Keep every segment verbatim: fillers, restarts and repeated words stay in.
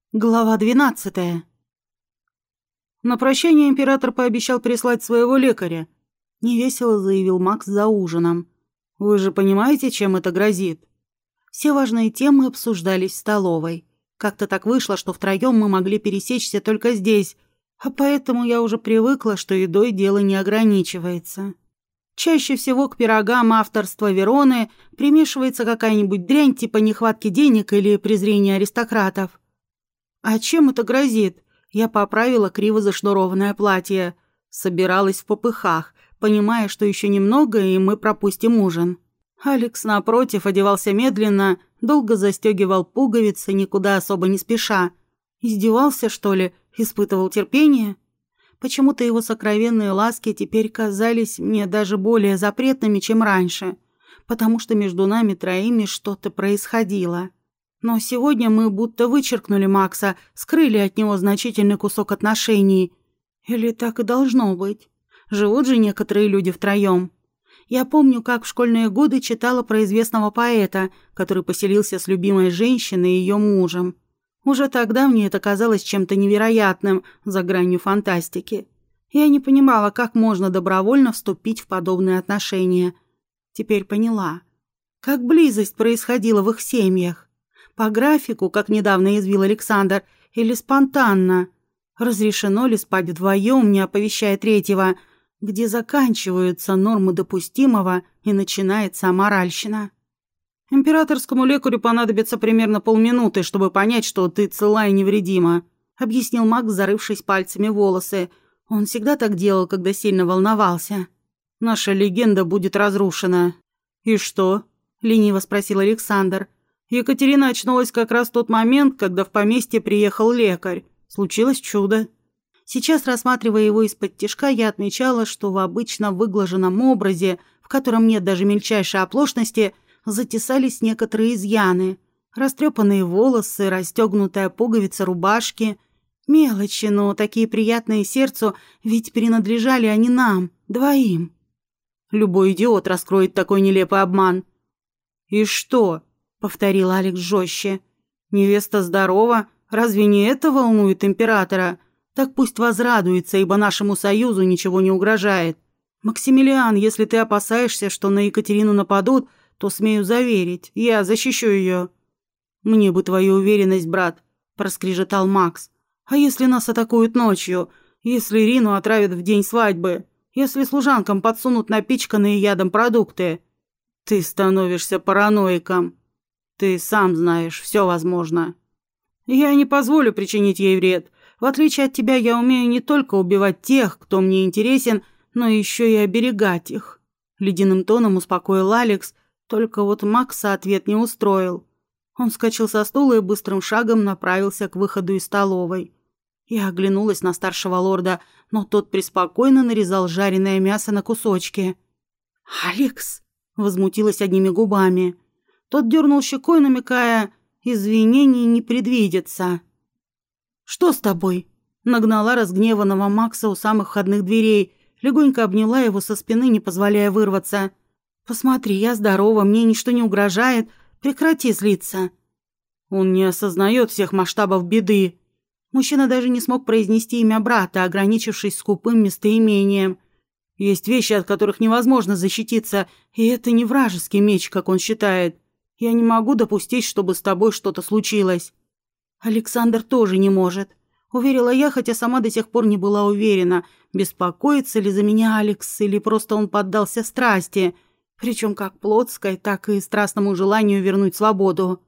Глава двенадцатая. На прощание император пообещал прислать своего лекаря. Невесело заявил Макс за ужином. Вы же понимаете, чем это грозит? Все важные темы обсуждались в столовой. Как-то так вышло, что втроем мы могли пересечься только здесь, а поэтому я уже привыкла, что едой дело не ограничивается. Чаще всего к пирогам авторства Вероны примешивается какая-нибудь дрянь типа нехватки денег или презрения аристократов. «А чем это грозит?» Я поправила криво зашнурованное платье. Собиралась в попыхах, понимая, что еще немного, и мы пропустим ужин. Алекс, напротив, одевался медленно, долго застегивал пуговицы, никуда особо не спеша. Издевался, что ли? Испытывал терпение? Почему-то его сокровенные ласки теперь казались мне даже более запретными, чем раньше, потому что между нами троими что-то происходило. Но сегодня мы будто вычеркнули Макса, скрыли от него значительный кусок отношений. Или так и должно быть? Живут же некоторые люди втроем. Я помню, как в школьные годы читала про известного поэта, который поселился с любимой женщиной и ее мужем. Уже тогда мне это казалось чем-то невероятным, за гранью фантастики. Я не понимала, как можно добровольно вступить в подобные отношения. Теперь поняла. Как близость происходила в их семьях. По графику, как недавно язвил Александр, или спонтанно? Разрешено ли спать вдвоем, не оповещая третьего? Где заканчиваются нормы допустимого и начинается аморальщина? «Императорскому лекарю понадобится примерно полминуты, чтобы понять, что ты цела и невредима», объяснил Макс, зарывшись пальцами в волосы. Он всегда так делал, когда сильно волновался. «Наша легенда будет разрушена». «И что?» — лениво спросил Александр. Екатерина очнулась как раз в тот момент, когда в поместье приехал лекарь. Случилось чудо. Сейчас, рассматривая его из-под тишка, я отмечала, что в обычно выглаженном образе, в котором нет даже мельчайшей оплошности, затесались некоторые изъяны. Растрепанные волосы, расстегнутая пуговица рубашки. Мелочи, но такие приятные сердцу, ведь принадлежали они нам, двоим. Любой идиот раскроет такой нелепый обман. «И что?» — повторил Алекс жестче. «Невеста здорова? Разве не это волнует императора? Так пусть возрадуется, ибо нашему союзу ничего не угрожает. Максимилиан, если ты опасаешься, что на Екатерину нападут, то смею заверить, я защищу ее». «Мне бы твою уверенность, брат», — проскрежетал Макс. «А если нас атакуют ночью? Если Рину отравят в день свадьбы? Если служанкам подсунут напичканные ядом продукты?» «Ты становишься параноиком. Ты сам знаешь, все возможно. Я не позволю причинить ей вред. В отличие от тебя, я умею не только убивать тех, кто мне интересен, но еще и оберегать их». Ледяным тоном успокоил Алекс, только вот Макса ответ не устроил. Он вскочил со стула и быстрым шагом направился к выходу из столовой. Я оглянулась на старшего лорда, но тот преспокойно нарезал жареное мясо на кусочки. «Алекс!» — возмутилась одними губами. Тот дернул щекой, намекая, извинений не предвидится. «Что с тобой?» — нагнала разгневанного Макса у самых входных дверей, легонько обняла его со спины, не позволяя вырваться. «Посмотри, я здорова, мне ничто не угрожает. Прекрати злиться». Он не осознает всех масштабов беды. Мужчина даже не смог произнести имя брата, ограничившись скупым местоимением. Есть вещи, от которых невозможно защититься, и это не вражеский меч, как он считает. Я не могу допустить, чтобы с тобой что-то случилось. Александр тоже не может. Уверила я, хотя сама до сих пор не была уверена, беспокоится ли за меня Алекс, или просто он поддался страсти, причем как плотской, так и страстному желанию вернуть свободу.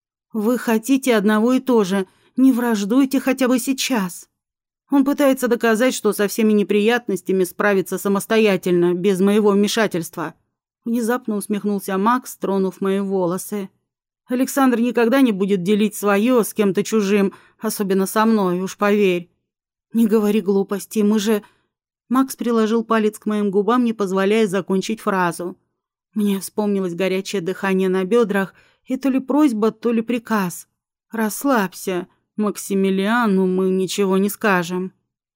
Вы хотите одного и то же, не враждуйте хотя бы сейчас. Он пытается доказать, что со всеми неприятностями справится самостоятельно, без моего вмешательства. Внезапно усмехнулся Макс, тронув мои волосы. Александр никогда не будет делить свое с кем-то чужим, особенно со мной, уж поверь. Не говори глупостей, мы же... Макс приложил палец к моим губам, не позволяя закончить фразу. Мне вспомнилось горячее дыхание на бедрах, и то ли просьба, то ли приказ. «Расслабься, Максимилиану мы ничего не скажем».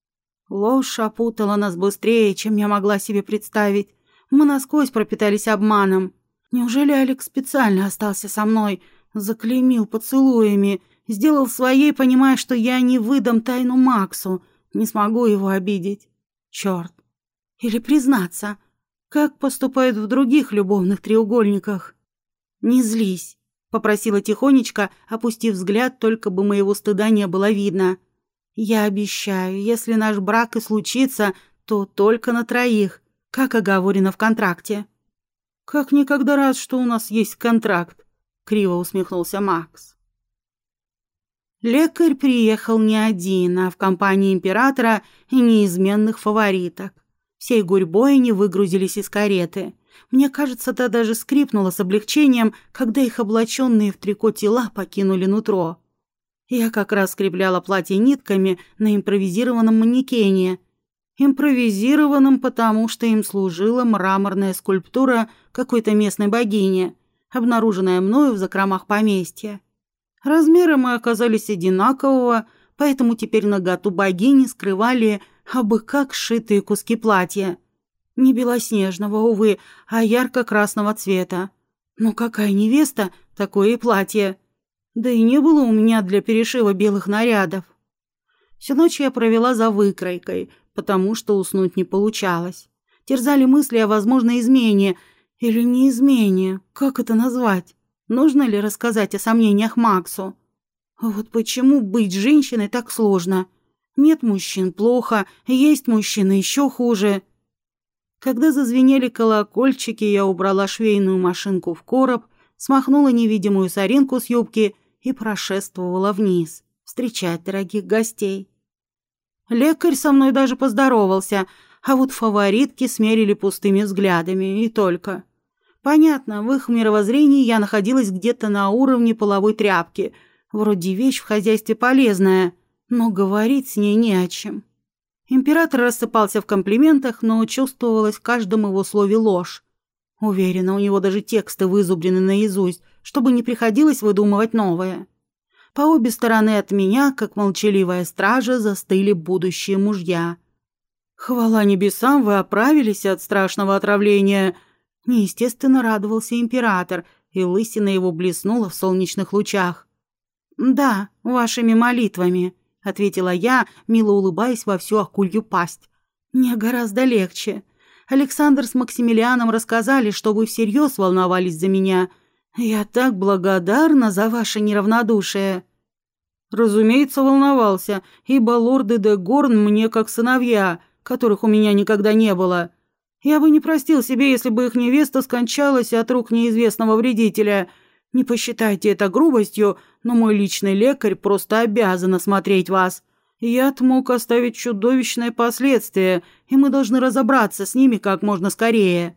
Ложь опутала нас быстрее, чем я могла себе представить. Мы насквозь пропитались обманом. Неужели Алекс специально остался со мной, заклеймил поцелуями, Сделал своей, понимая, что я не выдам тайну Максу, не смогу его обидеть. Черт. Или признаться, как поступают в других любовных треугольниках. «Не злись», — попросила тихонечко, опустив взгляд, только бы моего стыда не было видно. «Я обещаю, если наш брак и случится, то только на троих, как оговорено в контракте». «Как никогда рад, что у нас есть контракт», — криво усмехнулся Макс. Лекарь приехал не один, а в компании императора и неизменных фавориток. Всей гурьбой они выгрузились из кареты. Мне кажется, та даже скрипнула с облегчением, когда их облаченные в трико тела покинули нутро. Я как раз скрепляла платье нитками на импровизированном манекене. Импровизированном, потому что им служила мраморная скульптура какой-то местной богини, обнаруженная мною в закромах поместья. Размеры мы оказались одинакового, поэтому теперь наготу богини скрывали абы как сшитые куски платья. Не белоснежного, увы, а ярко-красного цвета. Но какая невеста, такое и платье. Да и не было у меня для перешива белых нарядов. Всю ночь я провела за выкройкой, потому что уснуть не получалось. Терзали мысли о возможной измене или не измене, как это назвать? Нужно ли рассказать о сомнениях Максу? Вот почему быть женщиной так сложно? Нет мужчин — плохо, есть мужчины — еще хуже. Когда зазвенели колокольчики, я убрала швейную машинку в короб, смахнула невидимую соринку с юбки и прошествовала вниз, встречать дорогих гостей. Лекарь со мной даже поздоровался, а вот фаворитки смерили пустыми взглядами, и только. Понятно, в их мировоззрении я находилась где-то на уровне половой тряпки, вроде вещь в хозяйстве полезная, но говорить с ней не о чем. Император рассыпался в комплиментах, но чувствовалось в каждом его слове ложь. Уверена, у него даже тексты вызубрены наизусть, чтобы не приходилось выдумывать новое. По обе стороны от меня, как молчаливая стража, застыли будущие мужья. «Хвала небесам, вы оправились от страшного отравления!» Неестественно радовался император, и лысина его блеснула в солнечных лучах. «Да, вашими молитвами», — ответила я, мило улыбаясь во всю акулью пасть. «Мне гораздо легче. Александр с Максимилианом рассказали, что вы всерьез волновались за меня. Я так благодарна за ваше неравнодушие». «Разумеется, волновался, ибо лорды де Горн мне как сыновья, которых у меня никогда не было. Я бы не простил себе, если бы их невеста скончалась от рук неизвестного вредителя. Не посчитайте это грубостью, но мой личный лекарь просто обязан осмотреть вас. Яд мог оставить чудовищные последствия, и мы должны разобраться с ними как можно скорее».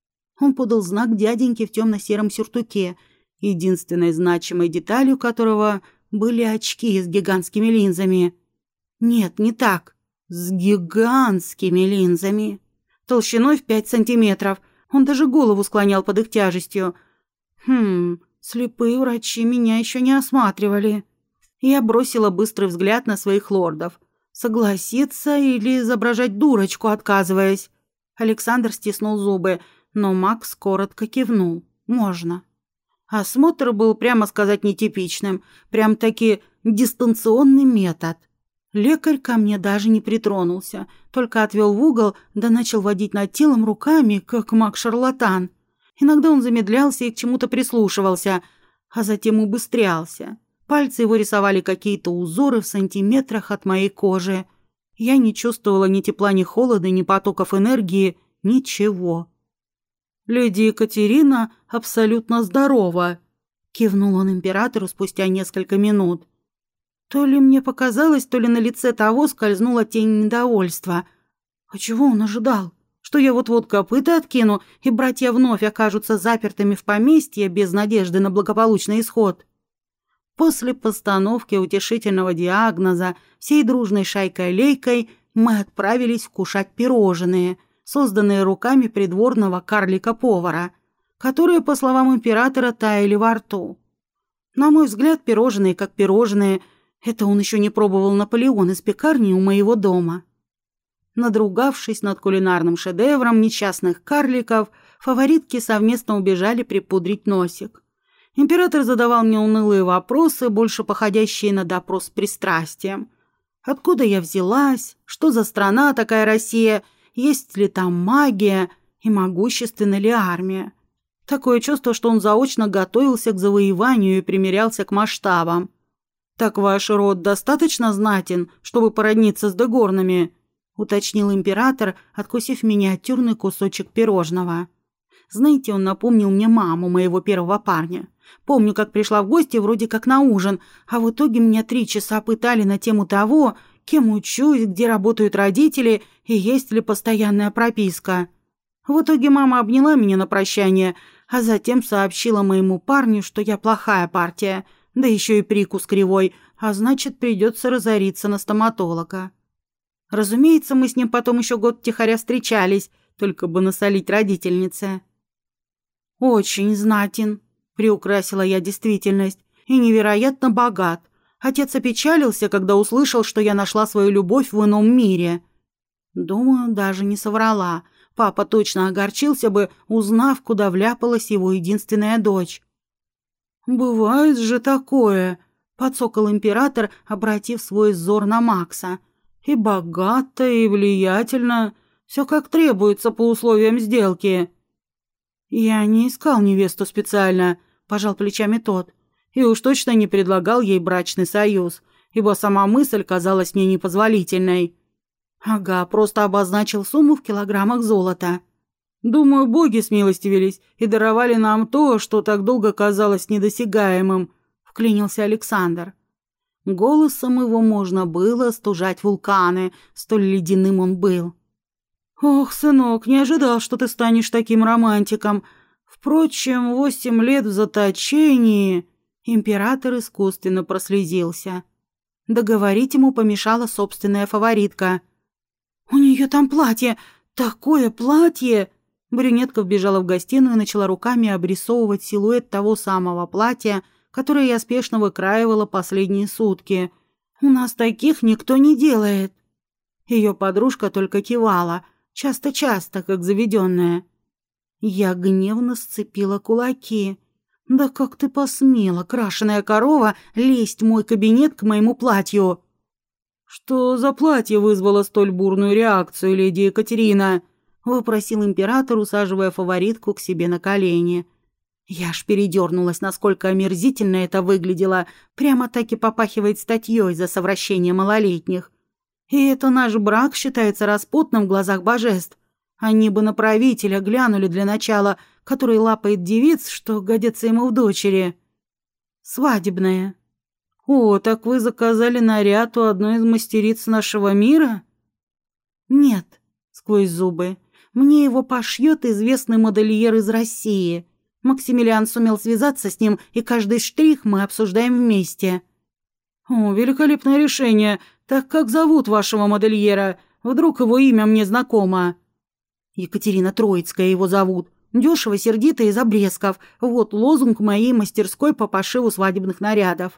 Он подал знак дяденьке в темно-сером сюртуке, единственной значимой деталью которого были очки с гигантскими линзами. Нет, не так. С гигантскими линзами. Толщиной в пять сантиметров. Он даже голову склонял под их тяжестью. Хм, слепые врачи меня еще не осматривали. Я бросила быстрый взгляд на своих лордов. Согласиться или изображать дурочку, отказываясь? Александр стиснул зубы, но Макс коротко кивнул. Можно. Осмотр был, прямо сказать, нетипичным. Прям-таки дистанционный метод. Лекарь ко мне даже не притронулся, только отвел в угол, да начал водить над телом руками, как маг-шарлатан. Иногда он замедлялся и к чему-то прислушивался, а затем убыстрялся. Пальцы его рисовали какие-то узоры в сантиметрах от моей кожи. Я не чувствовала ни тепла, ни холода, ни потоков энергии, ничего. «Леди Екатерина абсолютно здорова», — кивнул он императору спустя несколько минут. То ли мне показалось, то ли на лице того скользнула тень недовольства. А чего он ожидал? Что я вот-вот копыта откину, и братья вновь окажутся запертыми в поместье без надежды на благополучный исход? После постановки утешительного диагноза всей дружной шайкой-лейкой мы отправились вкушать пирожные, созданные руками придворного карлика-повара, которые, по словам императора, таяли во рту. На мой взгляд, пирожные как пирожные. Это он еще не пробовал Наполеон из пекарни у моего дома. Надругавшись над кулинарным шедевром несчастных карликов, фаворитки совместно убежали припудрить носик. Император задавал мне унылые вопросы, больше походящие на допрос с пристрастием. Откуда я взялась? Что за страна такая Россия? Есть ли там магия? И могущественна ли армия? Такое чувство, что он заочно готовился к завоеванию и примирялся к масштабам. «Так ваш род достаточно знатен, чтобы породниться с дегорнами?» — уточнил император, откусив миниатюрный кусочек пирожного. Знаете, он напомнил мне маму моего первого парня. Помню, как пришла в гости вроде как на ужин, а в итоге меня три часа пытали на тему того, кем учусь, где работают родители и есть ли постоянная прописка. В итоге мама обняла меня на прощание, а затем сообщила моему парню, что я плохая партия, да еще и прикус кривой, а значит, придется разориться на стоматолога. Разумеется, мы с ним потом еще год втихаря встречались, только бы насолить родительнице. «Очень знатен», — приукрасила я действительность, — «и невероятно богат. Отец опечалился, когда услышал, что я нашла свою любовь в ином мире». Думаю, даже не соврала. Папа точно огорчился бы, узнав, куда вляпалась его единственная дочь. «Бывает же такое», — подсокол император, обратив свой взор на Макса. «И богато, и влиятельно. Все как требуется по условиям сделки». «Я не искал невесту специально», — пожал плечами тот. «И уж точно не предлагал ей брачный союз, ибо сама мысль казалась мне непозволительной». «Ага, просто обозначил сумму в килограммах золота». «Думаю, боги смилостивились и даровали нам то, что так долго казалось недосягаемым», — вклинился Александр. Голосом его можно было стужать вулканы, столь ледяным он был. «Ох, сынок, не ожидал, что ты станешь таким романтиком. Впрочем, восемь лет в заточении...» Император искусственно прослезился. Договорить ему помешала собственная фаворитка. «У нее там платье! Такое платье!» Брюнетка вбежала в гостиную и начала руками обрисовывать силуэт того самого платья, которое я спешно выкраивала последние сутки. «У нас таких никто не делает!» Ее подружка только кивала, часто-часто, как заведенная. Я гневно сцепила кулаки. «Да как ты посмела, крашеная корова, лезть в мой кабинет к моему платью?» «Что за платье вызвало столь бурную реакцию, леди Екатерина?» — вопросил император, усаживая фаворитку к себе на колени. Я аж передернулась, насколько омерзительно это выглядело. Прямо-таки попахивает статьей за совращение малолетних. И это наш брак считается распутным в глазах божеств. Они бы на правителя глянули для начала, который лапает девиц, что годятся ему в дочери. Свадебная. «О, так вы заказали наряд у одной из мастериц нашего мира?» «Нет», — сквозь зубы, — «мне его пошьет известный модельер из России. Максимилиан сумел связаться с ним, и каждый штрих мы обсуждаем вместе». «О, великолепное решение. Так как зовут вашего модельера? Вдруг его имя мне знакомо?» «Екатерина Троицкая его зовут. Дешево, сердито, из обрезков. Вот лозунг моей мастерской по пошиву свадебных нарядов».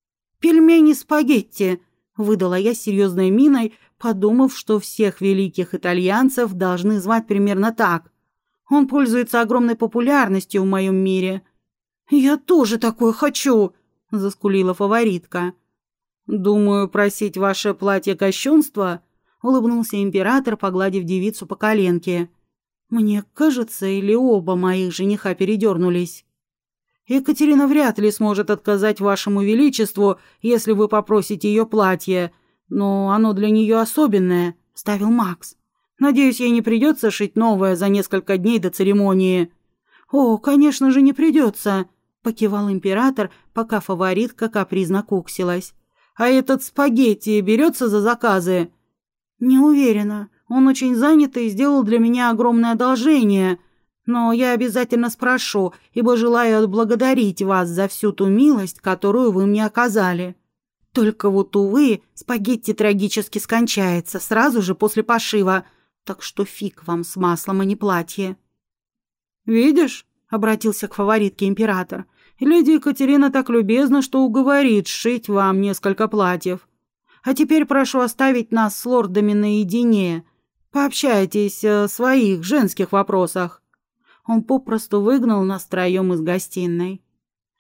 «Пельмени-спагетти», — выдала я серьезной миной, подумав, что всех великих итальянцев должны звать примерно так. Он пользуется огромной популярностью в моем мире. «Я тоже такое хочу», — заскулила фаворитка. «Думаю, просить ваше платье кощунства», — улыбнулся император, погладив девицу по коленке. Мне кажется, или оба моих жениха передернулись. «Екатерина вряд ли сможет отказать вашему величеству, если вы попросите ее платье, но оно для нее особенное», — ставил Макс. «Надеюсь, ей не придется шить новое за несколько дней до церемонии». «О, конечно же, не придется», — покивал император, пока фаворитка капризно куксилась. «А этот спагетти берется за заказы?» «Не уверена. Он очень занят и сделал для меня огромное одолжение. Но я обязательно спрошу, ибо желаю отблагодарить вас за всю ту милость, которую вы мне оказали. Только вот, увы, спагетти трагически скончается сразу же после пошива, так что фиг вам с маслом, а не платье». «Видишь?» — обратился к фаворитке император. «Леди Екатерина так любезна, что уговорит сшить вам несколько платьев. А теперь прошу оставить нас с лордами наедине. Пообщайтесь о своих женских вопросах». Он попросту выгнал нас втроем из гостиной.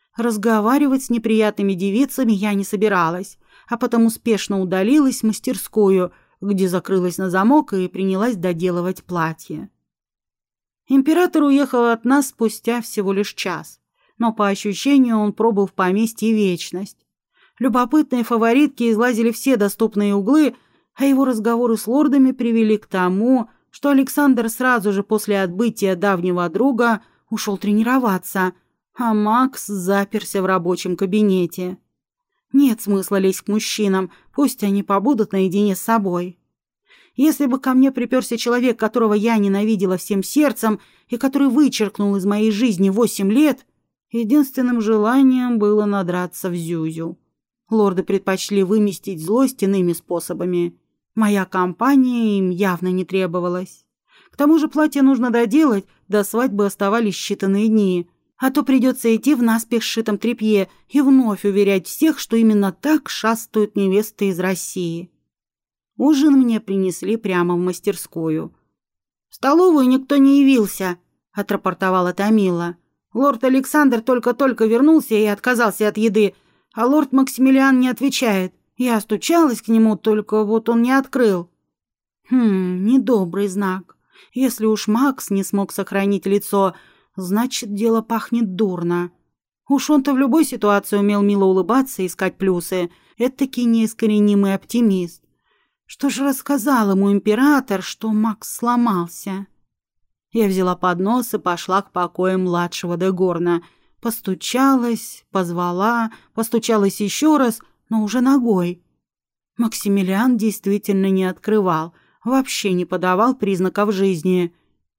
Разговаривать с неприятными девицами я не собиралась, а потому спешно удалилась в мастерскую, где закрылась на замок и принялась доделывать платье. Император уехал от нас спустя всего лишь час, но по ощущению он пробыл в поместье вечность. Любопытные фаворитки излазили все доступные углы, а его разговоры с лордами привели к тому, что Александр сразу же после отбытия давнего друга ушел тренироваться, а Макс заперся в рабочем кабинете. Нет смысла лезть к мужчинам, пусть они побудут наедине с собой. Если бы ко мне приперся человек, которого я ненавидела всем сердцем и который вычеркнул из моей жизни восемь лет, единственным желанием было надраться в Зюзю. Лорды предпочли выместить злость иными способами. Моя компания им явно не требовалась. К тому же платье нужно доделать, до свадьбы оставались считанные дни, а то придется идти в наспех сшитом тряпье и вновь уверять всех, что именно так шастают невесты из России. Ужин мне принесли прямо в мастерскую. «В столовую никто не явился», — отрапортовала Томила. «Лорд Александр только-только вернулся и отказался от еды, а лорд Максимилиан не отвечает. Я стучалась к нему, только вот он не открыл». Хм, недобрый знак. Если уж Макс не смог сохранить лицо, значит, дело пахнет дурно. Уж он-то в любой ситуации умел мило улыбаться и искать плюсы. Этакий неискоренимый оптимист. Что же рассказал ему император, что Макс сломался? Я взяла поднос и пошла к покоям младшего де Горна. Постучалась, позвала, постучалась еще раз, но уже ногой. Максимилиан действительно не открывал, вообще не подавал признаков жизни.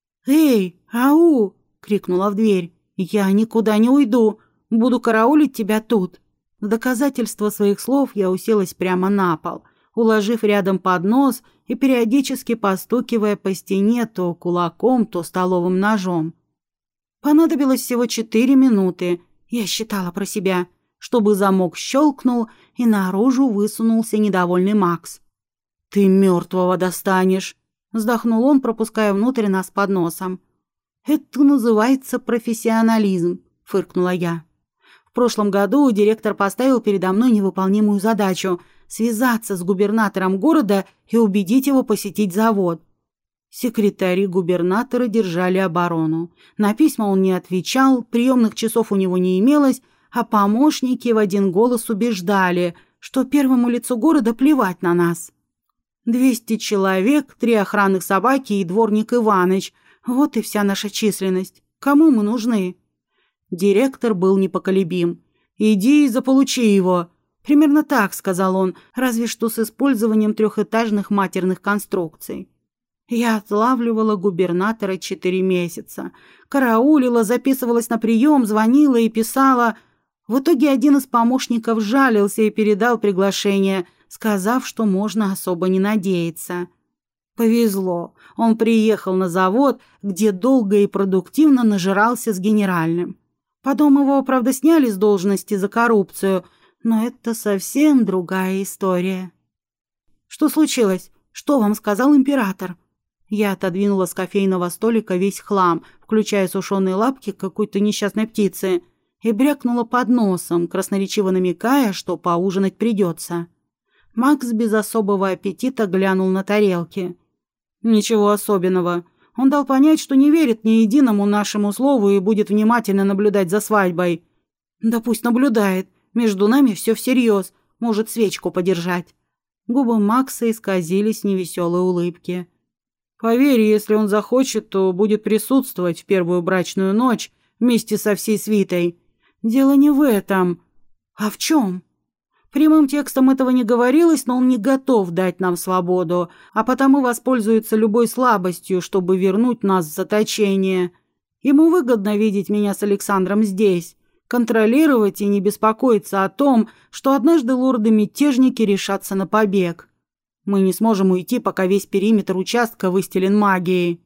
«Эй, ау!» — крикнула в дверь. «Я никуда не уйду, буду караулить тебя тут». В доказательство своих слов я уселась прямо на пол, уложив рядом поднос и периодически постукивая по стене то кулаком, то столовым ножом. Понадобилось всего четыре минуты, я считала про себя, чтобы замок щелкнул и наружу высунулся недовольный Макс. «Ты мертвого достанешь!» — вздохнул он, пропуская внутрь нас под носом. «Это называется профессионализм», — фыркнула я. В прошлом году директор поставил передо мной невыполнимую задачу — связаться с губернатором города и убедить его посетить завод. Секретари губернатора держали оборону. На письма он не отвечал, приемных часов у него не имелось, а помощники в один голос убеждали, что первому лицу города плевать на нас. Двести человек, три охранных собаки и дворник Иваныч. Вот и вся наша численность. Кому мы нужны? Директор был непоколебим. «Иди и заполучи его». Примерно так, сказал он, разве что с использованием трехэтажных матерных конструкций. Я отлавливала губернатора четыре месяца. Караулила, записывалась на прием, звонила и писала. В итоге один из помощников жалился и передал приглашение, сказав, что можно особо не надеяться. Повезло. Он приехал на завод, где долго и продуктивно нажирался с генеральным. Потом его, правда, сняли с должности за коррупцию, но это совсем другая история. «Что случилось? Что вам сказал император?» Я отодвинула с кофейного столика весь хлам, включая сушеные лапки какой-то несчастной птицы, и брякнула под носом, красноречиво намекая, что поужинать придется. Макс без особого аппетита глянул на тарелки. «Ничего особенного. Он дал понять, что не верит ни единому нашему слову и будет внимательно наблюдать за свадьбой». «Да пусть наблюдает. Между нами все всерьез. Может, свечку подержать». Губы Макса исказились в невеселой улыбке. «Поверь, если он захочет, то будет присутствовать в первую брачную ночь вместе со всей свитой. Дело не в этом. А в чем?» Прямым текстом этого не говорилось, но он не готов дать нам свободу, а потому воспользуется любой слабостью, чтобы вернуть нас в заточение. Ему выгодно видеть меня с Александром здесь, контролировать и не беспокоиться о том, что однажды лорды-мятежники решатся на побег. Мы не сможем уйти, пока весь периметр участка выстелен магией.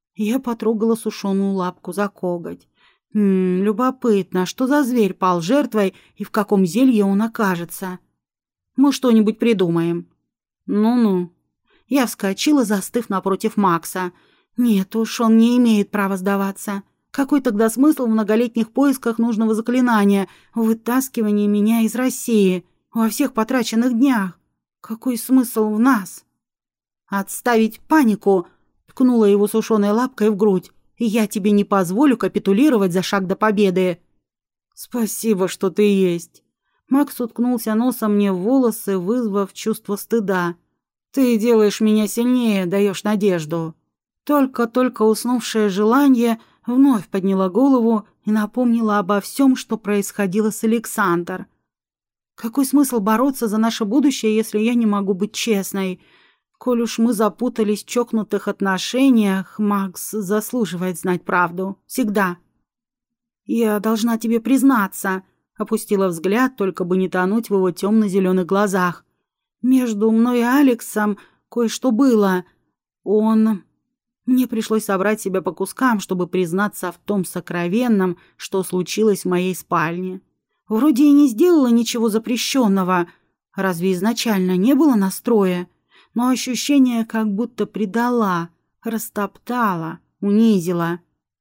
Я потрогала сушеную лапку за коготь. Хм, любопытно, что за зверь пал жертвой и в каком зелье он окажется. Мы что-нибудь придумаем. Ну-ну. Я вскочила, застыв напротив Макса. Нет уж, он не имеет права сдаваться. Какой тогда смысл в многолетних поисках нужного заклинания, в вытаскивании меня из России, во всех потраченных днях? Какой смысл в нас? «Отставить панику!» — ткнула его сушеной лапкой в грудь. «Я тебе не позволю капитулировать за шаг до победы!» «Спасибо, что ты есть!» Макс уткнулся носом мне в волосы, вызвав чувство стыда. «Ты делаешь меня сильнее, даешь надежду». Только-только уснувшее желание вновь подняла голову и напомнила обо всем, что происходило с Александром. Какой смысл бороться за наше будущее, если я не могу быть честной? Коль уж мы запутались в чокнутых отношениях, Макс заслуживает знать правду. Всегда. «Я должна тебе признаться», — опустила взгляд, только бы не тонуть в его темно-зеленых глазах. «Между мной и Алексом кое-что было. Он...» Мне пришлось собрать себя по кускам, чтобы признаться в том сокровенном, что случилось в моей спальне. Вроде и не сделала ничего запрещенного. Разве изначально не было настроя? Но ощущение как будто предала, растоптала, унизила.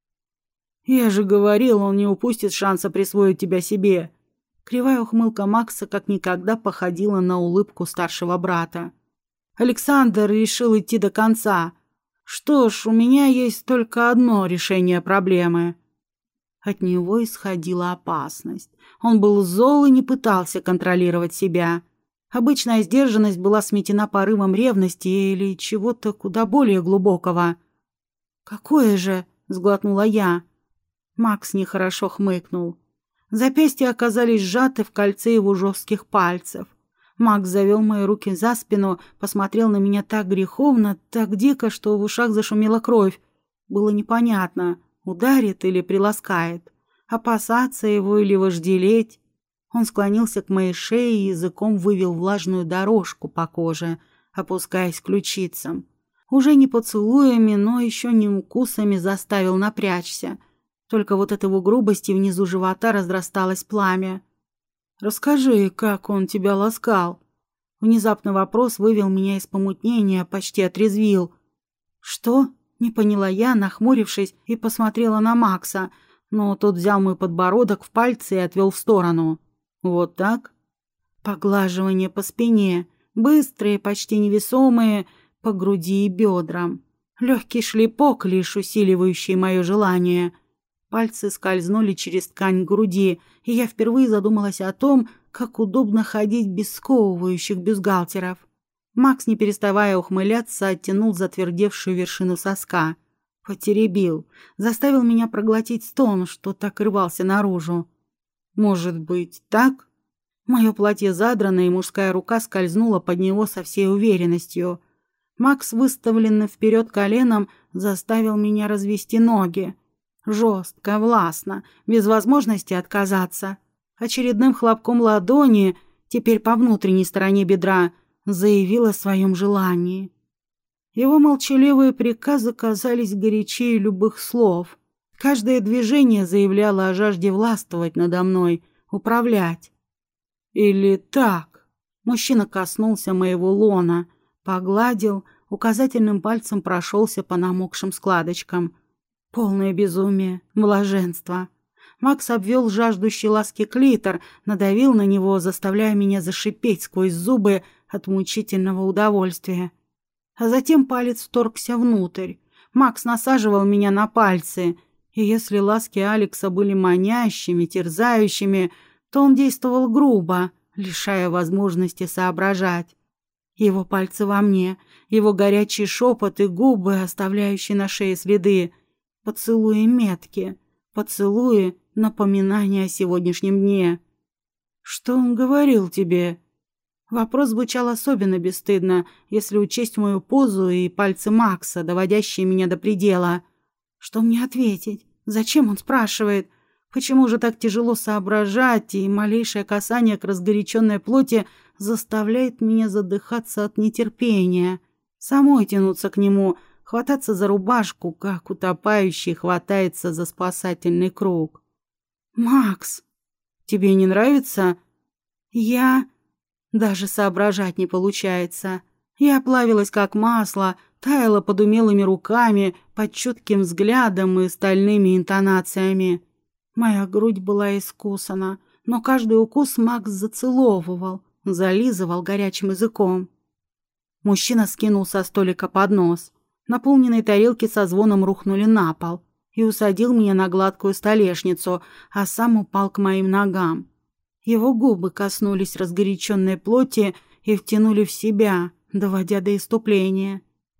«Я же говорил, он не упустит шанса присвоить тебя себе». Кривая ухмылка Макса как никогда походила на улыбку старшего брата. «Александр решил идти до конца. Что ж, у меня есть только одно решение проблемы». От него исходила опасность. Он был зол и не пытался контролировать себя. Обычная сдержанность была сметена порывом ревности или чего-то куда более глубокого. «Какое же?» — сглотнула я. Макс нехорошо хмыкнул. Запястья оказались сжаты в кольце его жестких пальцев. Макс завел мои руки за спину, посмотрел на меня так греховно, так дико, что в ушах зашумела кровь. Было непонятно, ударит или приласкает, опасаться его или вожделеть. Он склонился к моей шее и языком вывел влажную дорожку по коже, опускаясь к ключицам. Уже не поцелуями, но еще не укусами заставил напрячься. Только вот от его грубости внизу живота разрасталось пламя. «Расскажи, как он тебя ласкал?» Внезапный вопрос вывел меня из помутнения, почти отрезвил. «Что?» — не поняла я, нахмурившись, и посмотрела на Макса, но тот взял мой подбородок в пальцы и отвел в сторону. «Вот так?» Поглаживание по спине, быстрые, почти невесомые, по груди и бедрам. Легкий шлепок, лишь усиливающий мое желание. Пальцы скользнули через ткань груди, и я впервые задумалась о том, как удобно ходить без сковывающих бюстгальтеров. Макс, не переставая ухмыляться, оттянул затвердевшую вершину соска. Потеребил, заставил меня проглотить стон, что так рвался наружу. «Может быть, так?» Мое платье задрано, и мужская рука скользнула под него со всей уверенностью. Макс, выставленный вперед коленом, заставил меня развести ноги. Жестко, властно, без возможности отказаться. Очередным хлопком ладони, теперь по внутренней стороне бедра, заявил о своем желании. Его молчаливые приказы казались горячее любых слов. Каждое движение заявляло о жажде властвовать надо мной, управлять. «Или так?» Мужчина коснулся моего лона, погладил, указательным пальцем прошелся по намокшим складочкам. Полное безумие, блаженство. Макс обвел жаждущий ласки клитор, надавил на него, заставляя меня зашипеть сквозь зубы от мучительного удовольствия. А затем палец вторгся внутрь. Макс насаживал меня на пальцы, и если ласки Алекса были манящими, терзающими, то он действовал грубо, лишая возможности соображать. Его пальцы во мне, его горячий шепот и губы, оставляющие на шее следы. Поцелуи метки, поцелуи напоминания о сегодняшнем дне. «Что он говорил тебе?» Вопрос звучал особенно бесстыдно, если учесть мою позу и пальцы Макса, доводящие меня до предела. Что мне ответить? Зачем он спрашивает? Почему же так тяжело соображать, и малейшее касание к разгоряченной плоти заставляет меня задыхаться от нетерпения? Самой тянуться к нему, хвататься за рубашку, как утопающий хватается за спасательный круг. «Макс, тебе не нравится?» «Я...» Даже соображать не получается. Я плавилась как масло, таяла под умелыми руками, под чутким взглядом и стальными интонациями. Моя грудь была искусана, но каждый укус Макс зацеловывал, зализывал горячим языком. Мужчина скинул со столика поднос. Наполненные тарелки со звоном рухнули на пол и усадил меня на гладкую столешницу, а сам упал к моим ногам. Его губы коснулись разгоряченной плоти и втянули в себя, доводя до исступления.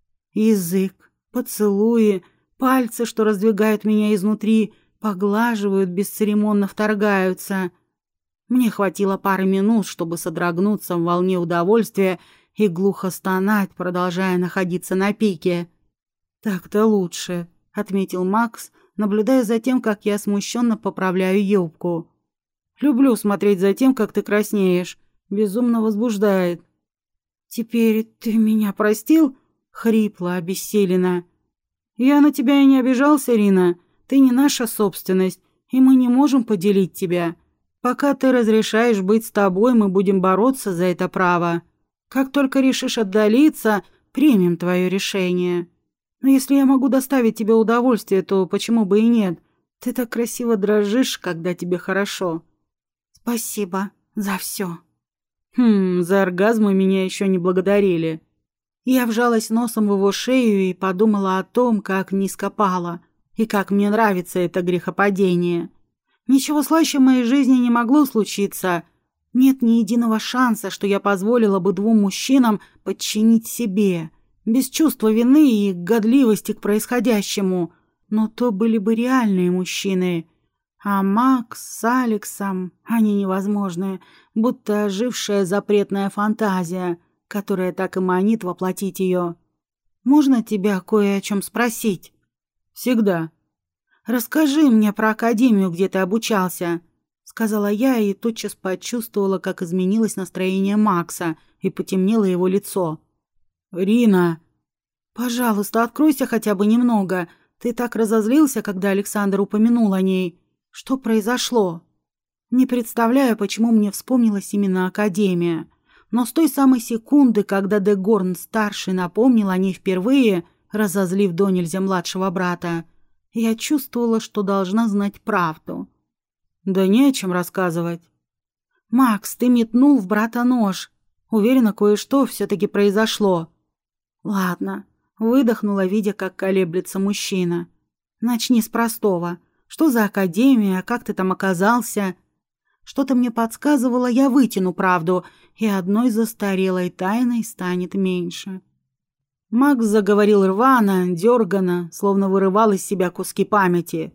Язык, поцелуи, пальцы, что раздвигают меня изнутри, поглаживают, бесцеремонно вторгаются. Мне хватило пары минут, чтобы содрогнуться в волне удовольствия и глухо стонать, продолжая находиться на пике. «Так-то лучше», — отметил Макс, наблюдая за тем, как я смущенно поправляю юбку. «Люблю смотреть за тем, как ты краснеешь. Безумно возбуждает». «Теперь ты меня простил?» — хрипло, обессиленно. «Я на тебя и не обижался, Рина. Ты не наша собственность, и мы не можем поделить тебя. Пока ты разрешаешь быть с тобой, мы будем бороться за это право. Как только решишь отдалиться, примем твое решение. Но если я могу доставить тебе удовольствие, то почему бы и нет? Ты так красиво дрожишь, когда тебе хорошо». «Спасибо за все». «Хм, за оргазмы меня еще не благодарили». Я вжалась носом в его шею и подумала о том, как низко пала, и как мне нравится это грехопадение. Ничего слаще в моей жизни не могло случиться. Нет ни единого шанса, что я позволила бы двум мужчинам подчинить себе, без чувства вины и годливости к происходящему. Но то были бы реальные мужчины. А Макс с Алексом, они невозможны, будто ожившая запретная фантазия, которая так и манит воплотить ее. «Можно тебя кое о чем спросить?» «Всегда». «Расскажи мне про академию, где ты обучался», — сказала я и тотчас почувствовала, как изменилось настроение Макса и потемнело его лицо. «Рина...» «Пожалуйста, откройся хотя бы немного. Ты так разозлился, когда Александр упомянул о ней. Что произошло?» Не представляю, почему мне вспомнилась именно академия. Но с той самой секунды, когда де Горн-старший напомнил о ней впервые, разозлив до нельзя младшего брата, я чувствовала, что должна знать правду. «Да не о чем рассказывать». «Макс, ты метнул в брата нож. Уверена, кое-что все-таки произошло». «Ладно», — выдохнула, видя, как колеблется мужчина. «Начни с простого. Что за академия, как ты там оказался?» Что-то мне подсказывало, я вытяну правду, и одной застарелой тайной станет меньше. Макс заговорил рвано, дерганно, словно вырывал из себя куски памяти.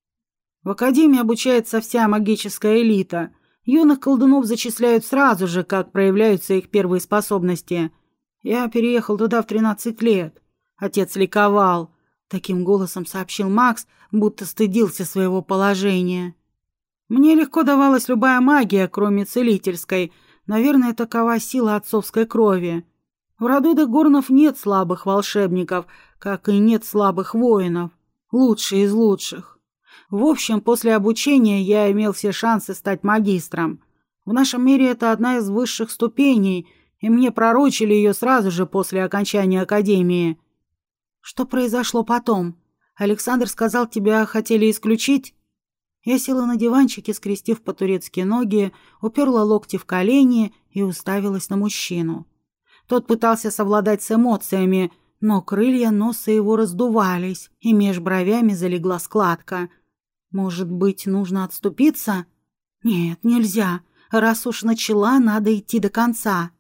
В академии обучается вся магическая элита. Юных колдунов зачисляют сразу же, как проявляются их первые способности. Я переехал туда в тринадцать лет. Отец ликовал. Таким голосом сообщил Макс, будто стыдился своего положения. Мне легко давалась любая магия, кроме целительской. Наверное, такова сила отцовской крови. В роду де Горнов нет слабых волшебников, как и нет слабых воинов. Лучшие из лучших. В общем, после обучения я имел все шансы стать магистром. В нашем мире это одна из высших ступеней, и мне пророчили ее сразу же после окончания академии. Что произошло потом? Александр сказал, тебя хотели исключить? Я села на диванчике, скрестив по-турецки ноги, уперла локти в колени и уставилась на мужчину. Тот пытался совладать с эмоциями, но крылья носа его раздувались, и меж бровями залегла складка. Может быть, нужно отступиться? Нет, нельзя. Раз уж начала, надо идти до конца.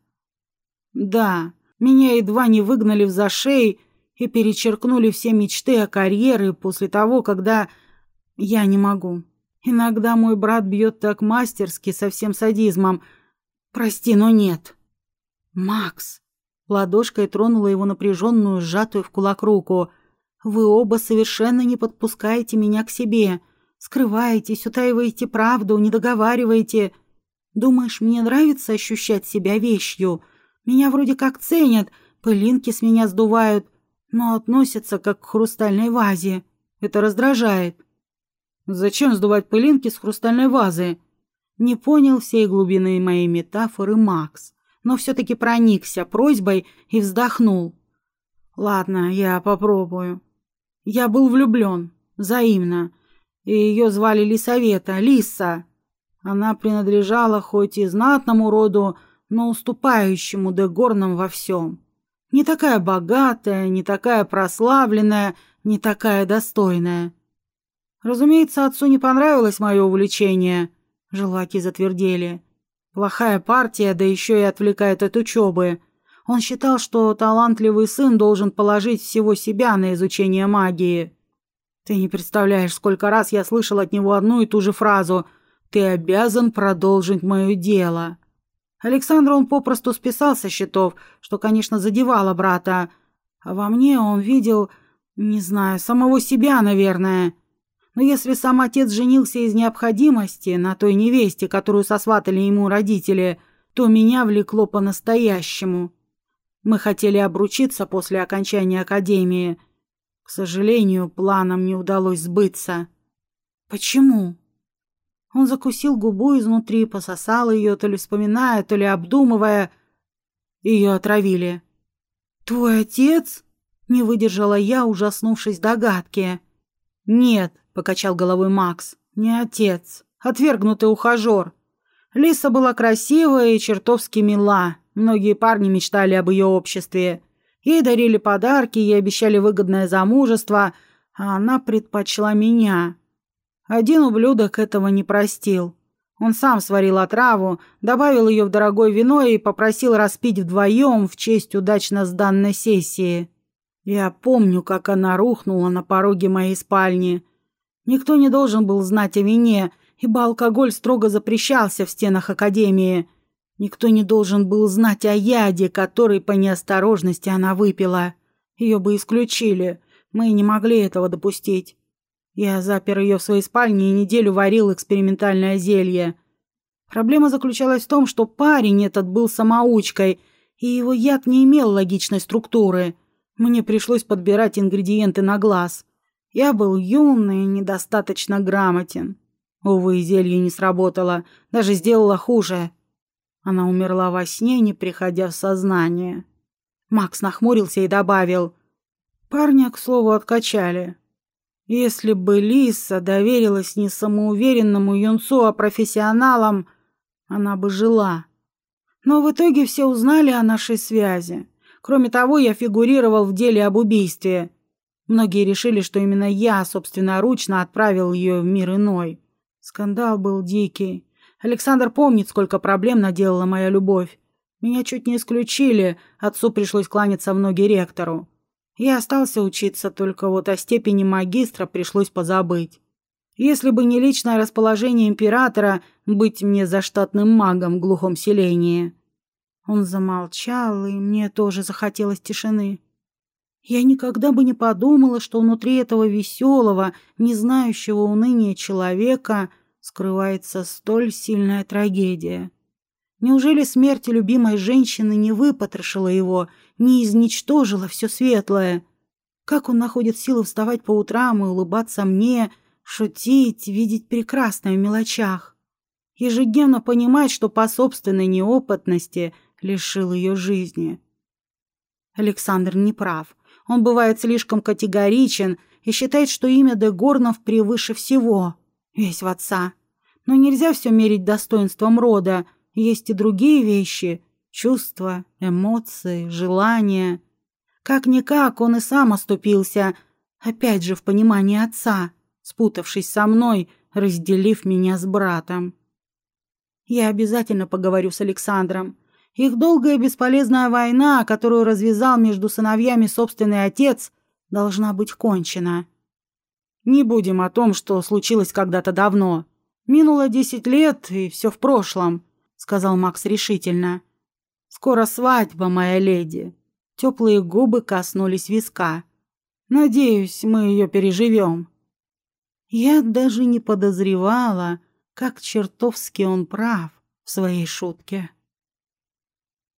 Да, меня едва не выгнали в зашей и перечеркнули все мечты о карьере после того, когда... Я не могу. Иногда мой брат бьет так мастерски, со всем садизмом. Прости, но нет. Макс. Ладошкой тронула его напряженную, сжатую в кулак руку. Вы оба совершенно не подпускаете меня к себе. Скрываетесь, утаиваете правду, не договариваете. Думаешь, мне нравится ощущать себя вещью? Меня вроде как ценят, пылинки с меня сдувают, но относятся как к хрустальной вазе. Это раздражает. Зачем сдувать пылинки с хрустальной вазы? Не понял всей глубины моей метафоры Макс, но все-таки проникся просьбой и вздохнул. Ладно, я попробую. Я был влюблен, взаимно. И ее звали Лисавета, Лиса. Она принадлежала хоть и знатному роду, но уступающему Дегорнам во всем. Не такая богатая, не такая прославленная, не такая достойная. Разумеется, отцу не понравилось мое увлечение. Желваки затвердели. Плохая партия, да еще и отвлекает от учебы. Он считал, что талантливый сын должен положить всего себя на изучение магии. Ты не представляешь, сколько раз я слышал от него одну и ту же фразу: «Ты обязан продолжить мое дело». Александру он попросту списал со счетов, что, конечно, задевало брата. А во мне он видел, не знаю, самого себя, наверное. Но если сам отец женился из необходимости на той невесте, которую сосватали ему родители, то меня влекло по-настоящему. Мы хотели обручиться после окончания академии. К сожалению, планам не удалось сбыться. Почему? Он закусил губу изнутри, пососал ее, то ли вспоминая, то ли обдумывая. Ее отравили. «Твой отец?» — не выдержала я, ужаснувшись догадке. «Нет», — покачал головой Макс, — «не отец, отвергнутый ухажер. Лиса была красивая и чертовски мила. Многие парни мечтали об ее обществе. Ей дарили подарки и обещали выгодное замужество, а она предпочла меня. Один ублюдок этого не простил. Он сам сварил отраву, добавил ее в дорогое вино и попросил распить вдвоем в честь удачно сданной сессии. Я помню, как она рухнула на пороге моей спальни. Никто не должен был знать о вине, ибо алкоголь строго запрещался в стенах академии. Никто не должен был знать о яде, который по неосторожности она выпила. Ее бы исключили. Мы не могли этого допустить. Я запер ее в своей спальне и неделю варил экспериментальное зелье. Проблема заключалась в том, что парень этот был самоучкой, и его яд не имел логичной структуры. Мне пришлось подбирать ингредиенты на глаз. Я был юный и недостаточно грамотен. Увы, зелье не сработало, даже сделало хуже. Она умерла во сне, не приходя в сознание. Макс нахмурился и добавил: парня, к слову, откачали. Если бы Лиса доверилась не самоуверенному юнцу, а профессионалам, она бы жила. Но в итоге все узнали о нашей связи. Кроме того, я фигурировал в деле об убийстве. Многие решили, что именно я собственноручно отправил ее в мир иной. Скандал был дикий. Александр помнит, сколько проблем наделала моя любовь. Меня чуть не исключили, отцу пришлось кланяться в ноги ректору. Я остался учиться, только вот о степени магистра пришлось позабыть. Если бы не личное расположение императора, быть мне заштатным магом в глухом селении. Он замолчал, и мне тоже захотелось тишины. Я никогда бы не подумала, что внутри этого веселого, не знающего уныния человека скрывается столь сильная трагедия. Неужели смерть любимой женщины не выпотрошила его, не изничтожила все светлое? Как он находит силы вставать по утрам и улыбаться мне, шутить, видеть прекрасное в мелочах? Ежедневно понимать, что по собственной неопытности лишил ее жизни. Александр не прав. Он бывает слишком категоричен и считает, что имя Дегорнов превыше всего. Весь в отца. Но нельзя все мерить достоинством рода. Есть и другие вещи. Чувства, эмоции, желания. Как-никак он и сам оступился. Опять же в понимании отца, спутавшись со мной, разделив меня с братом. Я обязательно поговорю с Александром. Их долгая и бесполезная война, которую развязал между сыновьями собственный отец, должна быть кончена. Не будем о том, что случилось когда-то давно. Минуло десять лет, и все в прошлом, — сказал Макс решительно. Скоро свадьба, моя леди. Теплые губы коснулись виска. Надеюсь, мы ее переживем. Я даже не подозревала, как чертовски он прав в своей шутке.